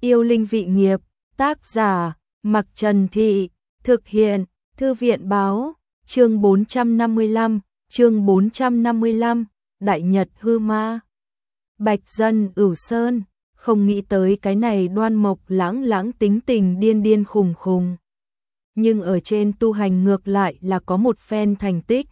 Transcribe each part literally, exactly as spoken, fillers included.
Yêu linh vị nghiệp, tác giả, Mặc Trần Thị, thực hiện, Thư viện báo, chương bốn trăm năm mươi lăm, chương bốn trăm năm mươi lăm, Đại Nhật hư ma. Bạch Dân Ửu Sơn, không nghĩ tới cái này Đoan Mộc Lãng Lãng tính tình điên điên khùng khùng. Nhưng ở trên tu hành ngược lại là có một phen thành tích.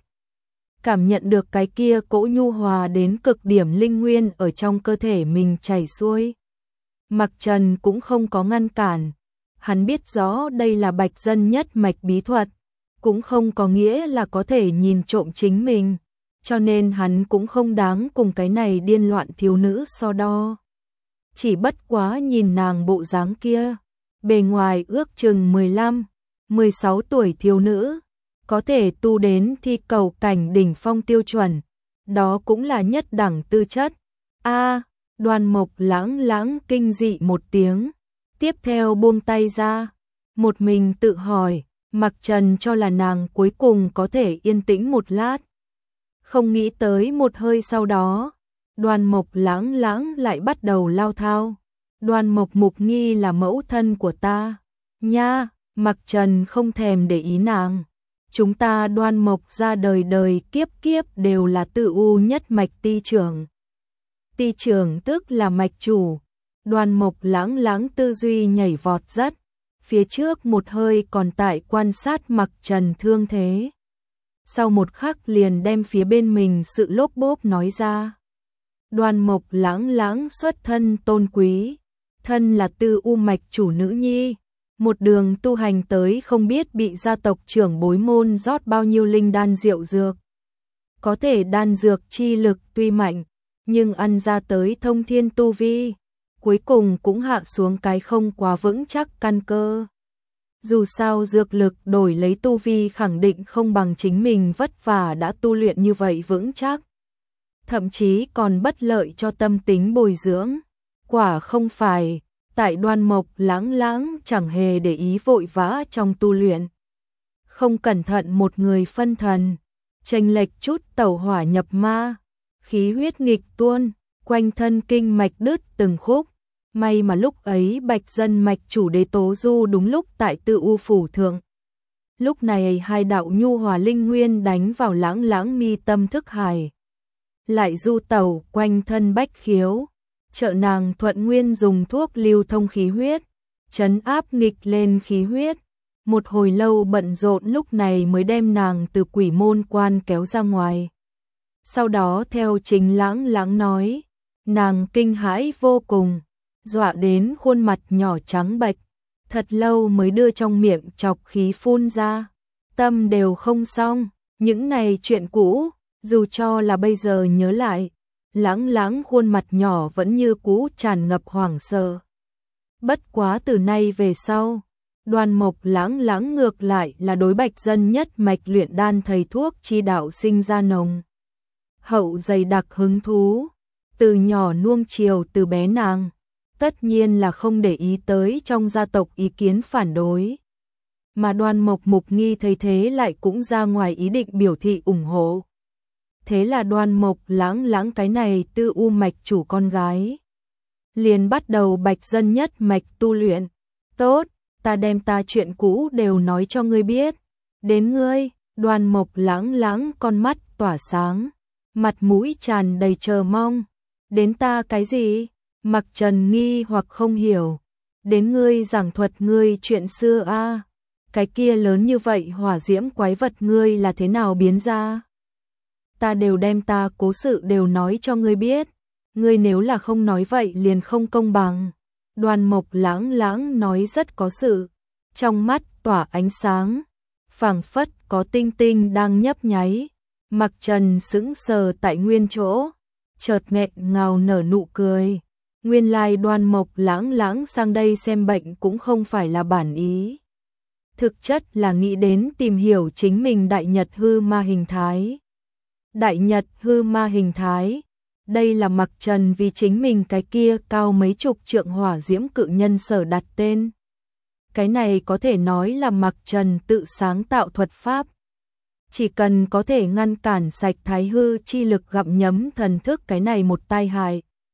Cảm nhận được cái kia cỗ nhu hòa đến cực điểm linh nguyên ở trong cơ thể mình chảy xuôi. Mặc Trần cũng không có ngăn cản, hắn biết rõ đây là Bạch Dân nhất mạch bí thuật, cũng không có nghĩa là có thể nhìn trộm chính mình, cho nên hắn cũng không đáng cùng cái này điên loạn thiếu nữ so đo. Chỉ bất quá nhìn nàng bộ dáng kia, bề ngoài ước chừng mười lăm, mười sáu tuổi thiếu nữ, có thể tu đến thi cầu cảnh đỉnh phong tiêu chuẩn, đó cũng là nhất đẳng tư chất. A, Đoan Mộc Lãng Lãng kinh dị một tiếng, tiếp theo buông tay ra, một mình tự hỏi, Mặc Trần cho là nàng cuối cùng có thể yên tĩnh một lát. Không nghĩ tới một hơi sau đó, Đoan Mộc Lãng Lãng lại bắt đầu lao thao. Đoan Mộc Mục Nghi là mẫu thân của ta. Nha, Mặc Trần không thèm để ý nàng. Chúng ta Đoan Mộc ra đời đời kiếp kiếp đều là tự u nhất mạch ti trưởng. Ti trưởng tức là mạch chủ. Đoan Mộc Lãng Lãng tư duy nhảy vọt rất. Phía trước một hơi còn tại quan sát Mặc Trần thương thế. Sau một khắc liền đem phía bên mình sự lốp bốp nói ra. Đoan Mộc Lãng Lãng xuất thân tôn quý, thân là tư u mạch chủ nữ nhi, một đường tu hành tới không biết bị gia tộc trưởng bối môn rót bao nhiêu linh đan rượu dược. Có thể đan dược chi lực tuy mạnh, nhưng ăn ra tới thông thiên tu vi, cuối cùng cũng hạ xuống cái không quá vững chắc căn cơ. Dù sao dược lực đổi lấy tu vi khẳng định không bằng chính mình vất vả đã tu luyện như vậy vững chắc. Thậm chí còn bất lợi cho tâm tính bồi dưỡng. Quả không phải, tại Đoan Mộc Lãng Lãng chẳng hề để ý vội vã trong tu luyện. Không cẩn thận một người phân thần, chênh lệch chút tẩu hỏa nhập ma, khí huyết nghịch tuôn, quanh thân kinh mạch đứt từng khúc. May mà lúc ấy Bạch Dân mạch chủ Đế Tố Du đúng lúc tại Tự U phủ thượng. Lúc này hai đạo nhu hòa linh nguyên đánh vào Lãng Lãng mi tâm thức hải. Lại du tẩu quanh thân bách khiếu, trợ nàng thuận nguyên dùng thuốc lưu thông khí huyết, trấn áp nghịch lên khí huyết. Một hồi lâu bận rộn lúc này mới đem nàng từ quỷ môn quan kéo ra ngoài. Sau đó theo chính Lãng Lãng nói, nàng kinh hãi vô cùng, dọa đến khuôn mặt nhỏ trắng bệch, thật lâu mới đưa trong miệng chọc khí phun ra. Tâm đều không xong, những này chuyện cũ, dù cho là bây giờ nhớ lại, Lãng Lãng khuôn mặt nhỏ vẫn như cũ tràn ngập hoảng sợ. Bất quá từ nay về sau, Đoan Mộc Lãng Lãng ngược lại là đối Bạch Dân nhất mạch luyện đan thầy thuốc chi đạo sinh ra nồng hậu dày đặc hứng thú, từ nhỏ nuông chiều từ bé nàng, tất nhiên là không để ý tới trong gia tộc ý kiến phản đối. Mà Đoan Mộc Mục Nghi thấy thế lại cũng ra ngoài ý định biểu thị ủng hộ. Thế là Đoan Mộc Lãng Lãng cái này tư u mạch chủ con gái liền bắt đầu Bạch Dân nhất mạch tu luyện. Tốt, ta đem ta chuyện cũ đều nói cho ngươi biết. Đến ngươi, Đoan Mộc Lãng Lãng con mắt tỏa sáng, mặt mũi tràn đầy chờ mong. Đến ta cái gì? Mặc Trần nghi hoặc không hiểu. Đến ngươi giảng thuật ngươi chuyện xưa a, à? Cái kia lớn như vậy hỏa diễm quái vật ngươi là thế nào biến ra? Ta đều đem ta cố sự đều nói cho ngươi biết, ngươi nếu là không nói vậy liền không công bằng. Đoan Mộc Lãng Lãng nói rất có sự, trong mắt tỏa ánh sáng, phảng phất có tinh tinh đang nhấp nháy. Mặc Trần sững sờ tại nguyên chỗ, chợt nghẹn ngào nở nụ cười. Nguyên lai Đoan Mộc Lãng Lãng sang đây xem bệnh cũng không phải là bản ý. Thực chất là nghĩ đến tìm hiểu chính mình Đại Nhật hư ma hình thái. Đại Nhật hư ma hình thái, đây là Mặc Trần vì chính mình cái kia cao mấy chục trượng hỏa diễm cự nhân sở đặt tên. Cái này có thể nói là Mặc Trần tự sáng tạo thuật pháp. Chỉ cần có thể ngăn cản sạch thái hư chi lực gặm nhấm thần thức cái này một tai hại,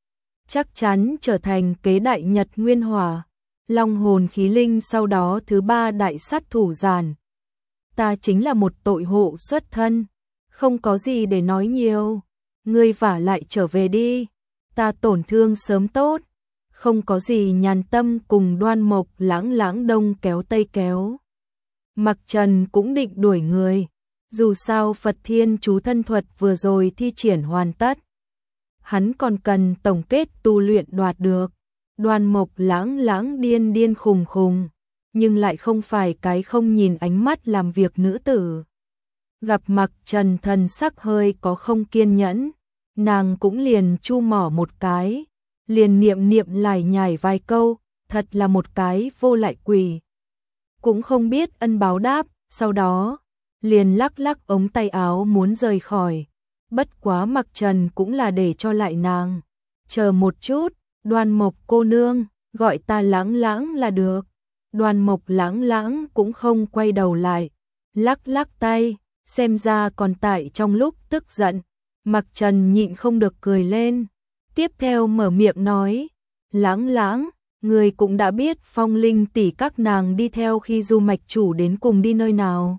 chắc chắn trở thành kế đại nhật nguyên hỏa, long hồn khí linh sau đó thứ ba đại sát thủ giản. Ta chính là một tội hộ xuất thân, không có gì để nói nhiều, ngươi vả lại trở về đi, ta tổn thương sớm tốt, không có gì nhàn tâm cùng Đoan Mộc Lãng Lãng đông kéo tây kéo. Mặc Trần cũng định đuổi người, dù sao Phật Thiên chú thân thuật vừa rồi thi triển hoàn tất. Hắn còn cần tổng kết tu luyện đoạt được. Đoan Mộc Lãng Lãng điên điên khùng khùng, nhưng lại không phải cái không nhìn ánh mắt làm việc nữ tử. Gặp Mặc Trần thần sắc hơi có không kiên nhẫn, nàng cũng liền chu mỏ một cái, liền niệm niệm lải nhải vài câu, thật là một cái vô lại quỷ. Cũng không biết ân báo đáp, sau đó, liền lắc lắc ống tay áo muốn rời khỏi. Bất quá Mặc Trần cũng là để cho lại nàng. Chờ một chút, Đoan Mộc cô nương, gọi ta Lãng Lãng là được. Đoan Mộc Lãng Lãng cũng không quay đầu lại, lắc lắc tay, xem ra còn tại trong lúc tức giận. Mặc Trần nhịn không được cười lên, tiếp theo mở miệng nói, Lãng Lãng, người cũng đã biết Phong Linh tỷ các nàng đi theo khi Du mạch chủ đến cùng đi nơi nào.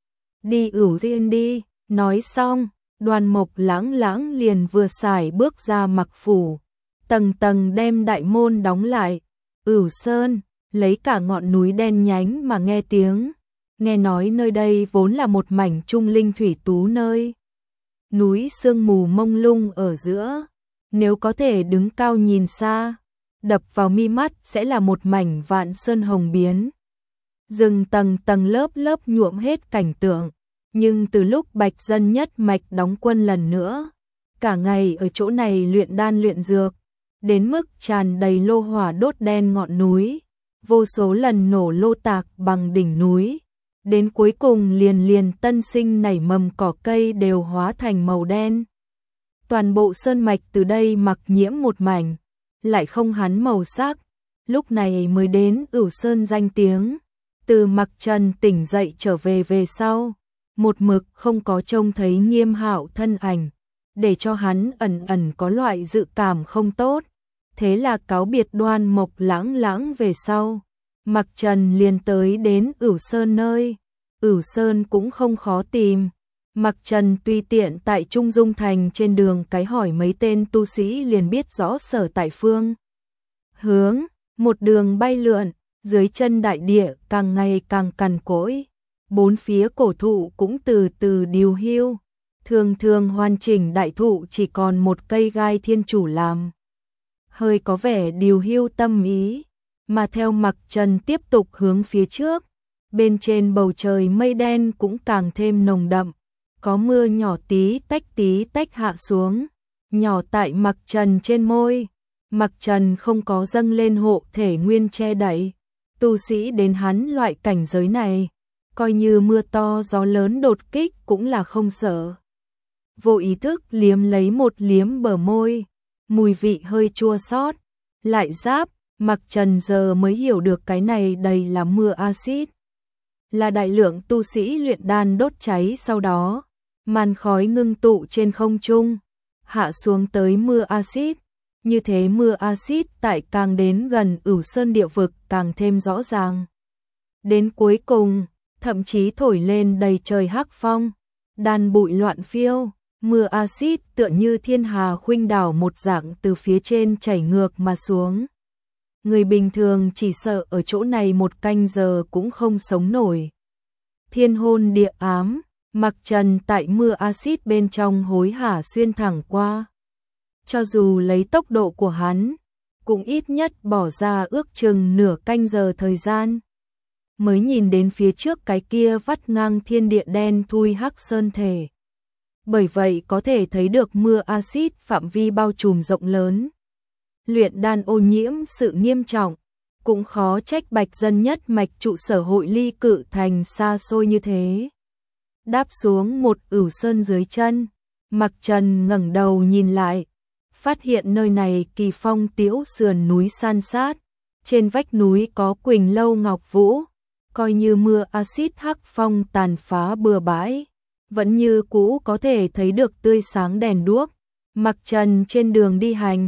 Đi Ửu Diên đi, nói xong, Đoan Mộc Lãng Lãng liền vừa xài bước ra mặc phủ, tầng tầng đem đại môn đóng lại. Ửu Sơn, lấy cả ngọn núi đen nhánh mà nghe tiếng, nghe nói nơi đây vốn là một mảnh trung linh thủy tú nơi. Núi sương mù mông lung ở giữa, nếu có thể đứng cao nhìn xa, đập vào mi mắt sẽ là một mảnh vạn sơn hồng biến. Rừng tầng tầng lớp lớp nhuộm hết cảnh tượng, nhưng từ lúc Bạch Dân nhất mạch đóng quân lần nữa, cả ngày ở chỗ này luyện đan luyện dược, đến mức tràn đầy lô hỏa đốt đen ngọn núi, vô số lần nổ lô tạc bằng đỉnh núi, đến cuối cùng liền liền tân sinh nảy mầm cỏ cây đều hóa thành màu đen. Toàn bộ sơn mạch từ đây mặc nhiễm một mảnh, lại không hắn màu sắc, lúc này mới đến Ửu Sơn danh tiếng. Từ Mặc Trần tỉnh dậy trở về về sau, một mực không có trông thấy Nghiêm Hạo thân ảnh, để cho hắn ẩn ẩn có loại dự cảm không tốt. Thế là cáo biệt Đoan Mộc Lãng Lãng về sau, Mặc Trần liền tới đến Ửu Sơn nơi. Ửu Sơn cũng không khó tìm, Mặc Trần tùy tiện tại Trung Dung Thành trên đường cái hỏi mấy tên tu sĩ liền biết rõ sở tại phương hướng, một đường bay lượn, dưới chân đại địa càng ngày càng cằn cỗi, bốn phía cổ thụ cũng từ từ điều hưu, thường thường hoàn chỉnh đại thụ chỉ còn một cây gai thiên chủ làm. Hơi có vẻ điều hưu tâm ý, mà theo Mặc Trần tiếp tục hướng phía trước, bên trên bầu trời mây đen cũng càng thêm nồng đậm, có mưa nhỏ tí tách tí tách hạ xuống, nhỏ tại Mặc Trần trên môi. Mặc Trần không có dâng lên hộ thể nguyên che đậy, tu sĩ đến hắn loại cảnh giới này, coi như mưa to gió lớn đột kích cũng là không sợ. Vô ý thức liếm lấy một liếm bờ môi, mùi vị hơi chua xót, lại giáp, Mặc Trần giờ mới hiểu được cái này đầy là mưa axit. Là đại lượng tu sĩ luyện đan đốt cháy sau đó, màn khói ngưng tụ trên không trung, hạ xuống tới mưa axit. Như thế mưa axit tại càng đến gần Ửu Sơn địa vực càng thêm rõ ràng. Đến cuối cùng, thậm chí thổi lên đầy trời hắc phong, đàn bụi loạn phiêu, mưa axit tựa như thiên hà khuynh đảo một dạng từ phía trên chảy ngược mà xuống. Người bình thường chỉ sợ ở chỗ này một canh giờ cũng không sống nổi. Thiên hôn địa ám, Mặc Trần tại mưa axit bên trong hối hả xuyên thẳng qua. Cho dù lấy tốc độ của hắn, cũng ít nhất bỏ ra ước chừng nửa canh giờ thời gian, mới nhìn đến phía trước cái kia vắt ngang thiên địa đen thui hắc sơn thể. Bởi vậy có thể thấy được mưa axit phạm vi bao trùm rộng lớn. Luyện đan ô nhiễm sự nghiêm trọng, cũng khó trách Bạch Dân nhất mạch trụ sở hội ly cự thành xa xôi như thế. Đáp xuống một Ửu Sơn dưới chân, Mặc Trần ngẩng đầu nhìn lại, phát hiện nơi này kỳ phong tiễu sườn núi san sát, trên vách núi có Quỳnh Lâu Ngọc Vũ, coi như mưa axit hắc phong tàn phá bừa bãi, vẫn như cũ có thể thấy được tươi sáng đèn đuốc. Mặc Trần trên đường đi hành,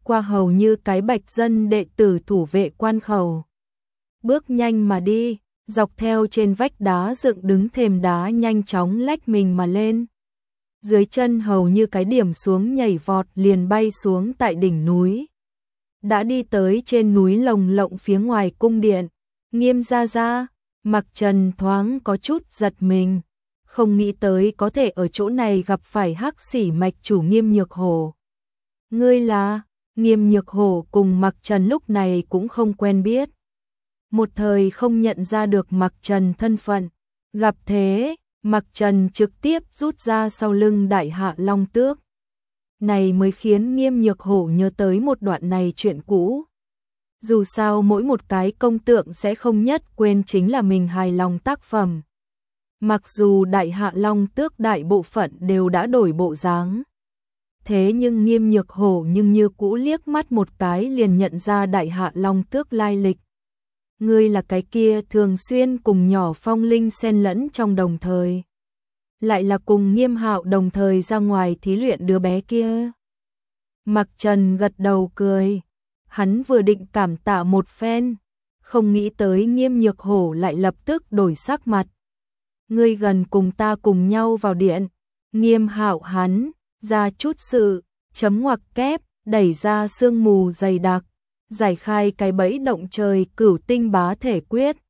qua hầu như cái bạch dân đệ tử thủ vệ quan khẩu. Bước nhanh mà đi, dọc theo trên vách đá dựng đứng thềm đá nhanh chóng lách mình mà lên. Dưới chân hầu như cái điểm xuống nhảy vọt liền bay xuống tại đỉnh núi. Đã đi tới trên núi lồng lộng phía ngoài cung điện, Nghiêm gia gia, Mặc Trần thoáng có chút giật mình, không nghĩ tới có thể ở chỗ này gặp phải Hắc Xỉ mạch chủ Nghiêm Nhược Hổ. Ngươi là? Nghiêm Nhược Hổ cùng Mặc Trần lúc này cũng không quen biết. Một thời không nhận ra được Mặc Trần thân phận, gặp thế, Mặc Trần trực tiếp rút ra sau lưng Đại Hạ Long Tước. Này mới khiến Nghiêm Nhược Hổ nhớ tới một đoạn này chuyện cũ. Dù sao mỗi một cái công tượng sẽ không nhất quên chính là mình hài lòng tác phẩm. Mặc dù Đại Hạ Long Tước đại bộ phận đều đã đổi bộ dáng, thế nhưng Nghiêm Nhược Hổ nhưng như cũ liếc mắt một cái liền nhận ra Đại Hạ Long Tước lai lịch. Ngươi là cái kia thường xuyên cùng nhỏ Phong Linh xen lẫn trong đồng thời, lại là cùng Nghiêm Hạo đồng thời ra ngoài thí luyện đứa bé kia. Mặc Trần gật đầu cười, hắn vừa định cảm tạ một phen, không nghĩ tới Nghiêm Nhược Hổ lại lập tức đổi sắc mặt. Ngươi gần cùng ta cùng nhau vào điện. Nghiêm Hạo hắn ra chút sự, chấm ngoặc kép, đẩy ra sương mù dày đặc, giải khai cái bẫy động trời Cửu Tinh Bá Thể Quyết,